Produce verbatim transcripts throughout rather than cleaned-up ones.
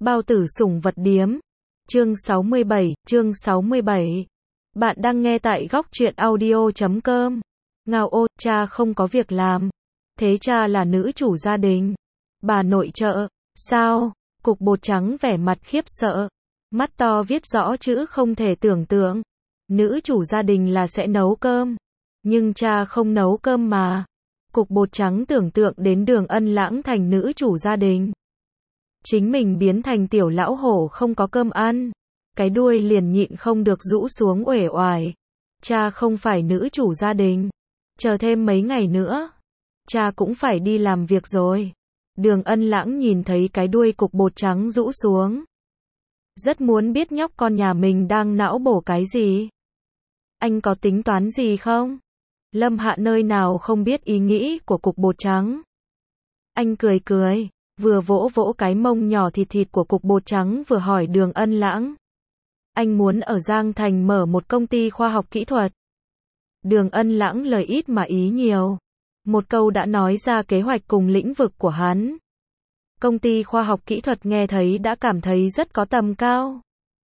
Bao tử sủng vật điếm. Chương sáu mươi bảy, chương sáu mươi bảy. Bạn đang nghe tại góc truyện audio chấm com. Ngao ô, cha không có việc làm. Thế cha là nữ chủ gia đình. Bà nội trợ. Sao? Cục bột trắng vẻ mặt khiếp sợ. Mắt to viết rõ chữ không thể tưởng tượng. Nữ chủ gia đình là sẽ nấu cơm. Nhưng cha không nấu cơm mà. Cục bột trắng tưởng tượng đến Đường Ân Lãng thành nữ chủ gia đình. Chính mình biến thành tiểu lão hổ không có cơm ăn. Cái đuôi liền nhịn không được rũ xuống uể oải. Cha không phải nữ chủ gia đình. Chờ thêm mấy ngày nữa. Cha cũng phải đi làm việc rồi. Đường Ân Lãng nhìn thấy cái đuôi cục bột trắng rũ xuống. Rất muốn biết nhóc con nhà mình đang não bổ cái gì. Anh có tính toán gì không? Lâm Hạ nơi nào không biết ý nghĩ của cục bột trắng. Anh cười cười, vừa vỗ vỗ cái mông nhỏ thịt thịt của cục bột trắng vừa hỏi Đường Ân Lãng. Anh muốn ở Giang Thành mở một công ty khoa học kỹ thuật. Đường Ân Lãng lời ít mà ý nhiều. Một câu đã nói ra kế hoạch cùng lĩnh vực của hắn. Công ty khoa học kỹ thuật nghe thấy đã cảm thấy rất có tầm cao.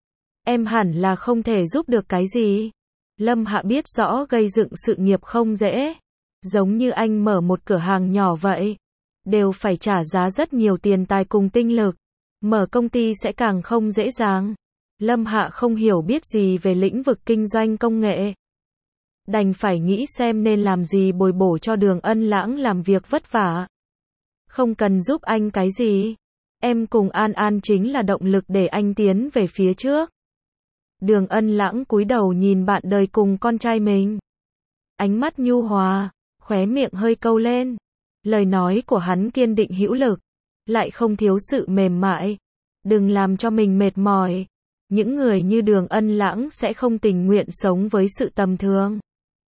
Em hẳn là không thể giúp được cái gì. Lâm Hạ biết rõ gây dựng sự nghiệp không dễ. Giống như anh mở một cửa hàng nhỏ vậy. Đều phải trả giá rất nhiều tiền tài cùng tinh lực. Mở công ty sẽ càng không dễ dàng. Lâm Hạ không hiểu biết gì về lĩnh vực kinh doanh công nghệ. Đành phải nghĩ xem nên làm gì bồi bổ cho Đường Ân Lãng làm việc vất vả. Không cần giúp anh cái gì. Em cùng An An chính là động lực để anh tiến về phía trước. Đường Ân Lãng cúi đầu nhìn bạn đời cùng con trai mình. Ánh mắt nhu hòa, khóe miệng hơi câu lên. Lời nói của hắn kiên định hữu lực, lại không thiếu sự mềm mại. Đừng làm cho mình mệt mỏi. Những người như Đường Ân Lãng sẽ không tình nguyện sống với sự tầm thường.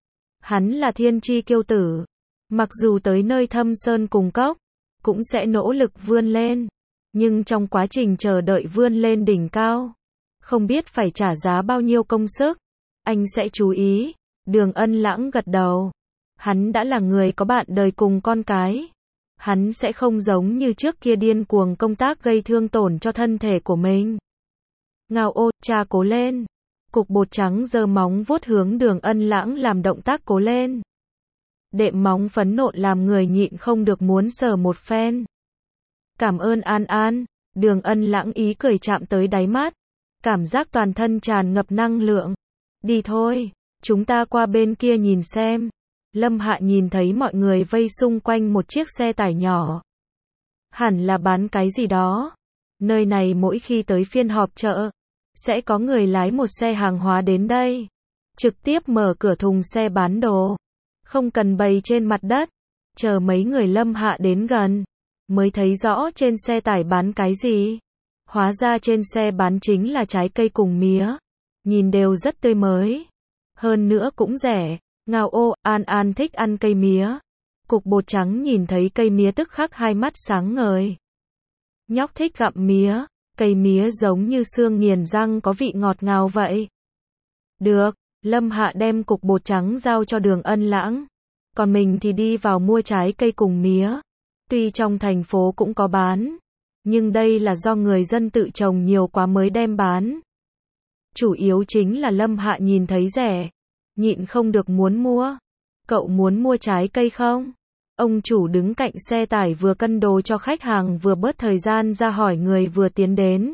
Hắn là thiên chi kiêu tử. Mặc dù tới nơi thâm sơn cùng cốc, cũng sẽ nỗ lực vươn lên. Nhưng trong quá trình chờ đợi vươn lên đỉnh cao, không biết phải trả giá bao nhiêu công sức. Anh sẽ chú ý. Đường Ân Lãng gật đầu. Hắn đã là người có bạn đời cùng con cái. Hắn sẽ không giống như trước kia điên cuồng công tác gây thương tổn cho thân thể của mình. Ngao ô, cha cố lên. Cục bột trắng giơ móng vuốt hướng Đường Ân Lãng làm động tác cố lên. Đệm móng phấn nộn làm người nhịn không được muốn sờ một phen. Cảm ơn An An. Đường Ân Lãng ý cười chạm tới đáy mắt. Cảm giác toàn thân tràn ngập năng lượng. Đi thôi, chúng ta qua bên kia nhìn xem. Lâm Hạ nhìn thấy mọi người vây xung quanh một chiếc xe tải nhỏ. Hẳn là bán cái gì đó. Nơi này mỗi khi tới phiên họp chợ, sẽ có người lái một xe hàng hóa đến đây. Trực tiếp mở cửa thùng xe bán đồ. Không cần bày trên mặt đất. Chờ mấy người Lâm Hạ đến gần, mới thấy rõ trên xe tải bán cái gì. Hóa ra trên xe bán chính là trái cây cùng mía. Nhìn đều rất tươi mới. Hơn nữa cũng rẻ. Ngao ô, An An thích ăn cây mía. Cục bột trắng nhìn thấy cây mía tức khắc hai mắt sáng ngời. Nhóc thích gặm mía. Cây mía giống như xương nghiền răng có vị ngọt ngào vậy. Được, Lâm Hạ đem cục bột trắng giao cho Đường Ân Lãng. Còn mình thì đi vào mua trái cây cùng mía. Tuy trong thành phố cũng có bán, nhưng đây là do người dân tự trồng nhiều quá mới đem bán. Chủ yếu chính là Lâm Hạ nhìn thấy rẻ, nhịn không được muốn mua. Cậu muốn mua trái cây không? Ông chủ đứng cạnh xe tải vừa cân đồ cho khách hàng vừa bớt thời gian ra hỏi người vừa tiến đến.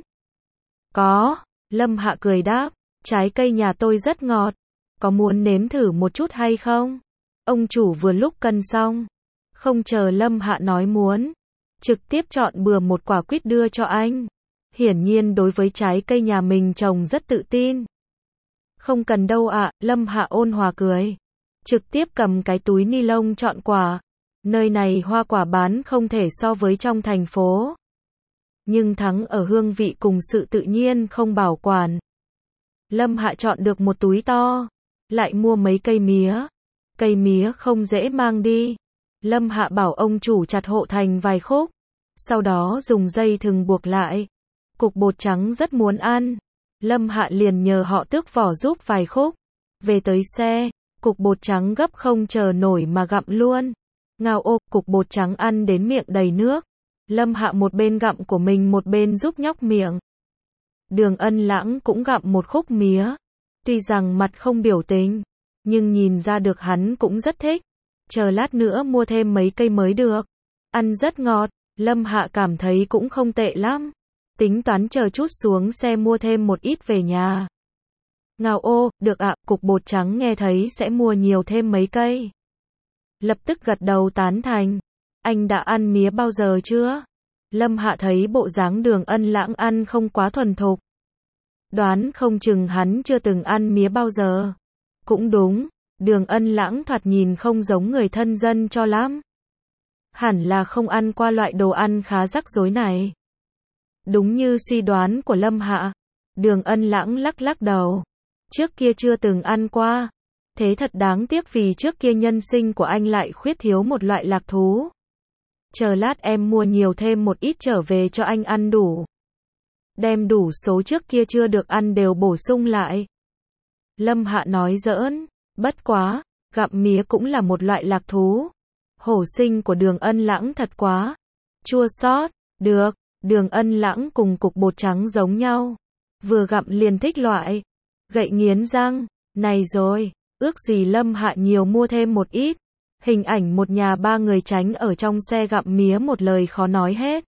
Có, Lâm Hạ cười đáp, trái cây nhà tôi rất ngọt. Có muốn nếm thử một chút hay không? Ông chủ vừa lúc cân xong. Không chờ Lâm Hạ nói muốn. Trực tiếp chọn bừa một quả quýt đưa cho anh. Hiển nhiên đối với trái cây nhà mình trồng rất tự tin. Không cần đâu ạ, Lâm Hạ ôn hòa cười. Trực tiếp cầm cái túi ni lông chọn quả. Nơi này hoa quả bán không thể so với trong thành phố. Nhưng thắng ở hương vị cùng sự tự nhiên không bảo quản. Lâm Hạ chọn được một túi to. Lại mua mấy cây mía. Cây mía không dễ mang đi. Lâm Hạ bảo ông chủ chặt hộ thành vài khúc. Sau đó dùng dây thừng buộc lại. Cục bột trắng rất muốn ăn. Lâm Hạ liền nhờ họ tước vỏ giúp vài khúc. Về tới xe, cục bột trắng gấp không chờ nổi mà gặm luôn. Ngao ô, cục bột trắng ăn đến miệng đầy nước. Lâm Hạ một bên gặm của mình một bên giúp nhóc miệng. Đường Ân Lãng cũng gặm một khúc mía. Tuy rằng mặt không biểu tình, nhưng nhìn ra được hắn cũng rất thích. Chờ lát nữa mua thêm mấy cây mới được. Ăn rất ngọt, Lâm Hạ cảm thấy cũng không tệ lắm. Tính toán chờ chút xuống xe mua thêm một ít về nhà. Ngao ô, được ạ, cục bột trắng nghe thấy sẽ mua nhiều thêm mấy cây. Lập tức gật đầu tán thành. Anh đã ăn mía bao giờ chưa? Lâm Hạ thấy bộ dáng Đường Ân Lãng ăn không quá thuần thục. Đoán không chừng hắn chưa từng ăn mía bao giờ. Cũng đúng, Đường Ân Lãng thoạt nhìn không giống người thân dân cho lắm. Hẳn là không ăn qua loại đồ ăn khá rắc rối này. Đúng như suy đoán của Lâm Hạ. Đường Ân Lãng lắc lắc đầu. Trước kia chưa từng ăn qua. Thế thật đáng tiếc vì trước kia nhân sinh của anh lại khuyết thiếu một loại lạc thú. Chờ lát em mua nhiều thêm một ít trở về cho anh ăn đủ. Đem đủ số trước kia chưa được ăn đều bổ sung lại. Lâm Hạ nói giỡn. Bất quá, gặm mía cũng là một loại lạc thú. Hổ sinh của Đường Ân Lãng thật quá chua xót. Được, Đường Ân Lãng cùng cục bột trắng giống nhau. Vừa gặm liền thích loại. Gậy nghiến răng. Này rồi, ước gì Lâm Hạ nhiều mua thêm một ít. Hình ảnh một nhà ba người tránh ở trong xe gặm mía một lời khó nói hết.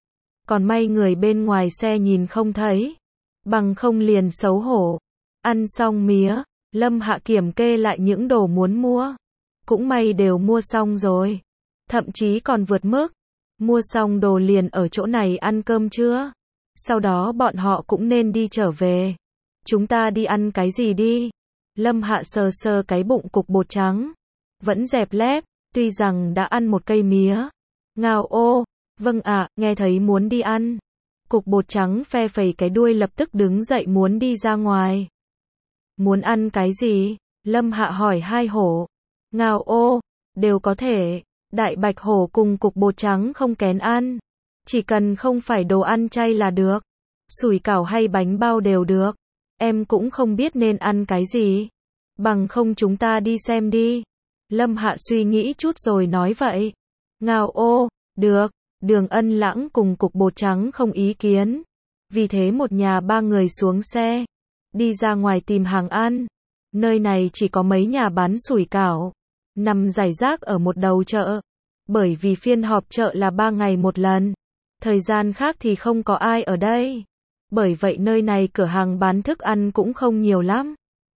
Còn may người bên ngoài xe nhìn không thấy. Bằng không liền xấu hổ. Ăn xong mía, Lâm Hạ kiểm kê lại những đồ muốn mua. Cũng may đều mua xong rồi. Thậm chí còn vượt mức. Mua xong đồ liền ở chỗ này ăn cơm trưa. Sau đó bọn họ cũng nên đi trở về. Chúng ta đi ăn cái gì đi? Lâm Hạ sờ sờ cái bụng cục bột trắng. Vẫn dẹp lép, tuy rằng đã ăn một cây mía. Ngao ô, vâng ạ, nghe thấy muốn đi ăn. Cục bột trắng phe phẩy cái đuôi lập tức đứng dậy muốn đi ra ngoài. Muốn ăn cái gì? Lâm Hạ hỏi hai hổ. Ngao ô, đều có thể. Đại bạch hổ cùng cục bột trắng không kén ăn. Chỉ cần không phải đồ ăn chay là được. Sủi cảo hay bánh bao đều được. Em cũng không biết nên ăn cái gì. Bằng không chúng ta đi xem đi. Lâm Hạ suy nghĩ chút rồi nói vậy. Ngao ô, được. Đường Ân Lãng cùng cục bột trắng không ý kiến. Vì thế một nhà ba người xuống xe. Đi ra ngoài tìm hàng ăn. Nơi này chỉ có mấy nhà bán sủi cảo. Nằm rải rác ở một đầu chợ. Bởi vì phiên họp chợ là ba ngày một lần. Thời gian khác thì không có ai ở đây. Bởi vậy nơi này cửa hàng bán thức ăn cũng không nhiều lắm.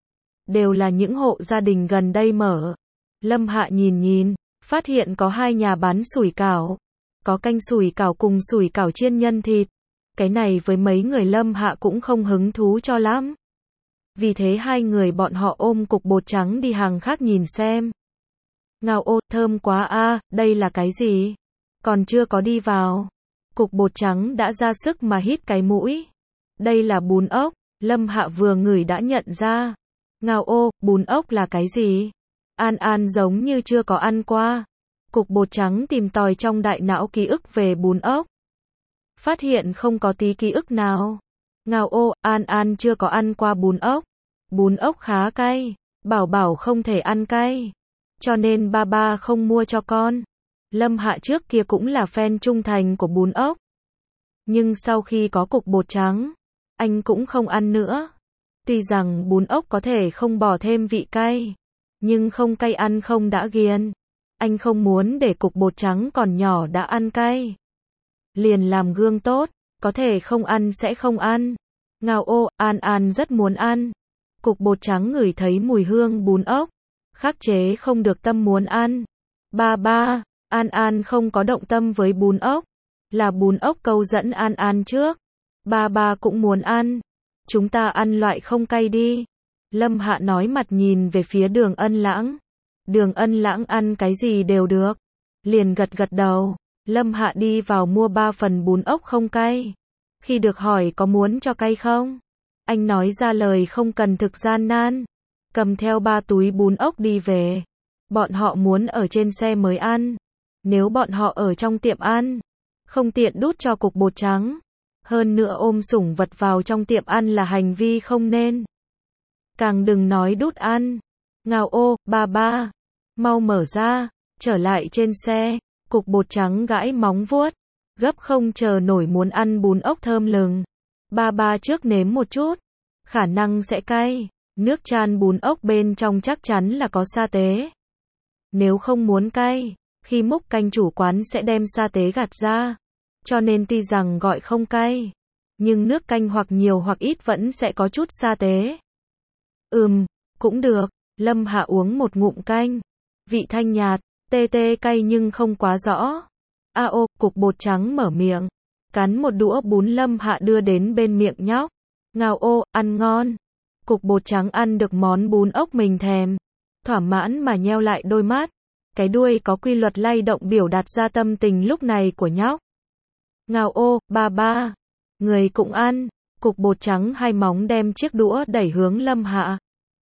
Đều là những hộ gia đình gần đây mở. Lâm Hạ nhìn nhìn, phát hiện có hai nhà bán sủi cảo. Có canh sủi cảo cùng sủi cảo chiên nhân thịt. Cái này với mấy người Lâm Hạ cũng không hứng thú cho lắm. Vì thế hai người bọn họ ôm cục bột trắng đi hàng khác nhìn xem. Ngao ô, thơm quá a, đây là cái gì? Còn chưa có đi vào. Cục bột trắng đã ra sức mà hít cái mũi. Đây là bún ốc, Lâm Hạ vừa ngửi đã nhận ra. Ngao ô, bún ốc là cái gì? An An giống như chưa có ăn qua. Cục bột trắng tìm tòi trong đại não ký ức về bún ốc. Phát hiện không có tí ký ức nào. Ngao ô, An An chưa có ăn qua bún ốc. Bún ốc khá cay. Bảo bảo không thể ăn cay. Cho nên ba ba không mua cho con. Lâm Hạ trước kia cũng là fan trung thành của bún ốc. Nhưng sau khi có cục bột trắng, anh cũng không ăn nữa. Tuy rằng bún ốc có thể không bỏ thêm vị cay, nhưng không cay ăn không đã ghiền. Anh không muốn để cục bột trắng còn nhỏ đã ăn cay. Liền làm gương tốt, có thể không ăn sẽ không ăn. Ngao ô, An An rất muốn ăn. Cục bột trắng ngửi thấy mùi hương bún ốc, khắc chế không được tâm muốn ăn. Ba ba, An An không có động tâm với bún ốc. Là bún ốc câu dẫn An An trước. Ba ba cũng muốn ăn. Chúng ta ăn loại không cay đi. Lâm Hạ nói mặt nhìn về phía Đường Ân Lãng. Đường Ân Lãng ăn cái gì đều được. Liền gật gật đầu. Lâm Hạ đi vào mua ba phần bún ốc không cay. Khi được hỏi có muốn cho cay không? Anh nói ra lời không cần thực gian nan. Cầm theo ba túi bún ốc đi về. Bọn họ muốn ở trên xe mới ăn. Nếu bọn họ ở trong tiệm ăn, không tiện đút cho cục bột trắng. Hơn nữa ôm sủng vật vào trong tiệm ăn là hành vi không nên. Càng đừng nói đút ăn. Ngao ô, ba ba. Mau mở ra. Trở lại trên xe. Cục bột trắng gãi móng vuốt. Gấp không chờ nổi muốn ăn bún ốc thơm lừng. Ba ba trước nếm một chút. Khả năng sẽ cay. Nước chan bún ốc bên trong chắc chắn là có sa tế. Nếu không muốn cay, khi múc canh chủ quán sẽ đem sa tế gạt ra. Cho nên tuy rằng gọi không cay, nhưng nước canh hoặc nhiều hoặc ít vẫn sẽ có chút sa tế. Ừm, cũng được. Lâm Hạ uống một ngụm canh. Vị thanh nhạt, tê tê cay nhưng không quá rõ. A ô, cục bột trắng mở miệng. Cắn một đũa bún Lâm Hạ đưa đến bên miệng nhóc. Ngao ô, ăn ngon. Cục bột trắng ăn được món bún ốc mình thèm. Thỏa mãn mà nheo lại đôi mắt. Cái đuôi có quy luật lay động biểu đạt ra tâm tình lúc này của nhóc. Ngao ô, ba ba. Người cũng ăn. Cục bột trắng hai móng đem chiếc đũa đẩy hướng Lâm Hạ.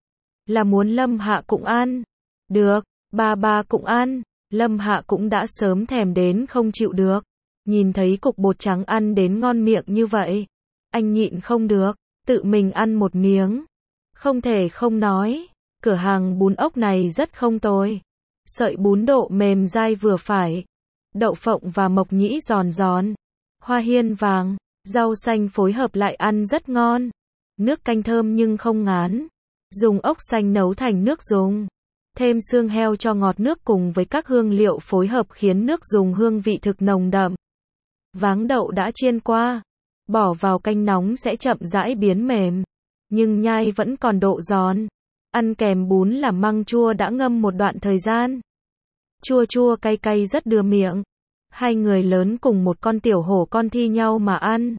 Là muốn Lâm Hạ cũng ăn. Được, ba ba cũng ăn. Lâm Hạ cũng đã sớm thèm đến không chịu được. Nhìn thấy cục bột trắng ăn đến ngon miệng như vậy. Anh nhịn không được, tự mình ăn một miếng. Không thể không nói, cửa hàng bún ốc này rất không tồi. Sợi bún độ mềm dai vừa phải. Đậu phộng và mộc nhĩ giòn giòn. Hoa hiên vàng, rau xanh phối hợp lại ăn rất ngon. Nước canh thơm nhưng không ngán. Dùng ốc xanh nấu thành nước dùng. Thêm xương heo cho ngọt nước cùng với các hương liệu phối hợp khiến nước dùng hương vị thực nồng đậm. Váng đậu đã chiên qua. Bỏ vào canh nóng sẽ chậm rãi biến mềm. Nhưng nhai vẫn còn độ giòn. Ăn kèm bún là măng chua đã ngâm một đoạn thời gian. Chua chua cay cay rất đưa miệng. Hai người lớn cùng một con tiểu hổ con thi nhau mà ăn.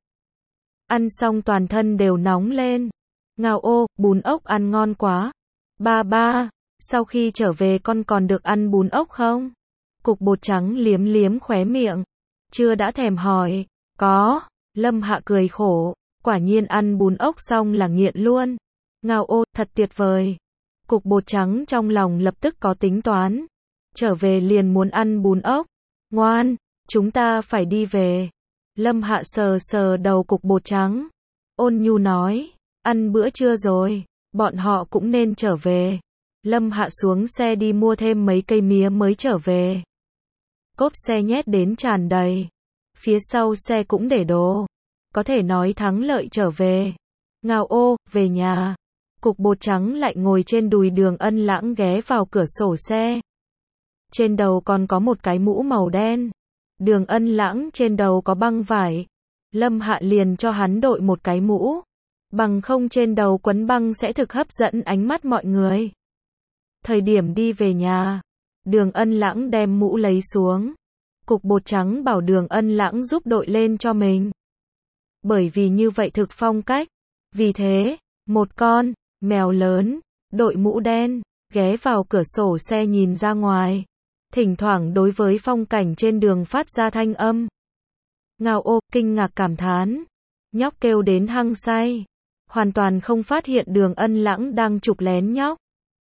Ăn xong toàn thân đều nóng lên. Ngao ô, bún ốc ăn ngon quá. Ba ba, sau khi trở về con còn được ăn bún ốc không? Cục bột trắng liếm liếm khóe miệng. Chưa đã thèm hỏi. Có. Lâm Hạ cười khổ. Quả nhiên ăn bún ốc xong là nghiện luôn. Ngao ô, thật tuyệt vời. Cục bột trắng trong lòng lập tức có tính toán. Trở về liền muốn ăn bún ốc. Ngoan, chúng ta phải đi về. Lâm Hạ sờ sờ đầu cục bột trắng. Ôn nhu nói. Ăn bữa trưa rồi. Bọn họ cũng nên trở về. Lâm Hạ xuống xe đi mua thêm mấy cây mía mới trở về. Cốp xe nhét đến tràn đầy. Phía sau xe cũng để đồ. Có thể nói thắng lợi trở về. Ngao ô, về nhà. Cục bột trắng lại ngồi trên đùi Đường Ân Lãng ghé vào cửa sổ xe. Trên đầu còn có một cái mũ màu đen. Đường Ân Lãng trên đầu có băng vải. Lâm Hạ liền cho hắn đội một cái mũ. Bằng không trên đầu quấn băng sẽ thực hấp dẫn ánh mắt mọi người. Thời điểm đi về nhà, Đường Ân Lãng đem mũ lấy xuống. Cục bột trắng bảo Đường Ân Lãng giúp đội lên cho mình. Bởi vì như vậy thực phong cách. Vì thế, một con mèo lớn, đội mũ đen, ghé vào cửa sổ xe nhìn ra ngoài. Thỉnh thoảng đối với phong cảnh trên đường phát ra thanh âm. Ngao ô, kinh ngạc cảm thán. Nhóc kêu đến hăng say. Hoàn toàn không phát hiện Đường Ân Lãng đang chụp lén nhóc.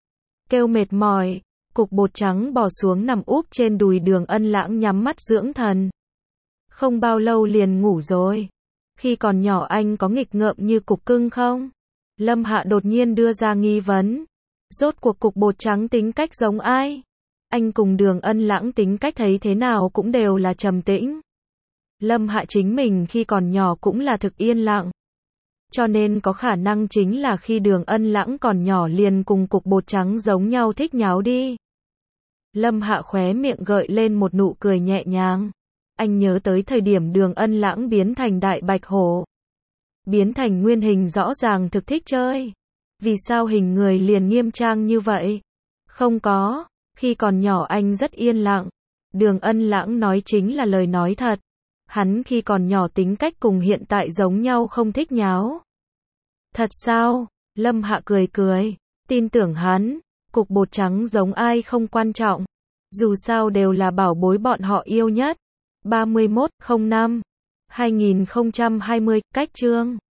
Kêu mệt mỏi, cục bột trắng bò xuống nằm úp trên đùi Đường Ân Lãng nhắm mắt dưỡng thần. Không bao lâu liền ngủ rồi. Khi còn nhỏ anh có nghịch ngợm như cục cưng không? Lâm Hạ đột nhiên đưa ra nghi vấn. Rốt cuộc cục bột trắng tính cách giống ai? Anh cùng Đường Ân Lãng tính cách thấy thế nào cũng đều là trầm tĩnh. Lâm Hạ chính mình khi còn nhỏ cũng là thực yên lặng. Cho nên có khả năng chính là khi Đường Ân Lãng còn nhỏ liền cùng cục bột trắng giống nhau thích nháo đi. Lâm Hạ khóe miệng gợi lên một nụ cười nhẹ nhàng. Anh nhớ tới thời điểm Đường Ân Lãng biến thành đại bạch hổ. Biến thành nguyên hình rõ ràng thực thích chơi. Vì sao hình người liền nghiêm trang như vậy? Không có, khi còn nhỏ anh rất yên lặng. Đường Ân Lãng nói chính là lời nói thật. Hắn khi còn nhỏ tính cách cùng hiện tại giống nhau không thích nháo. Thật sao? Lâm Hạ cười cười. Tin tưởng hắn, cục bột trắng giống ai không quan trọng. Dù sao đều là bảo bối bọn họ yêu nhất. ba mươi mốt không năm hai nghìn không trăm hai mươi, cách chương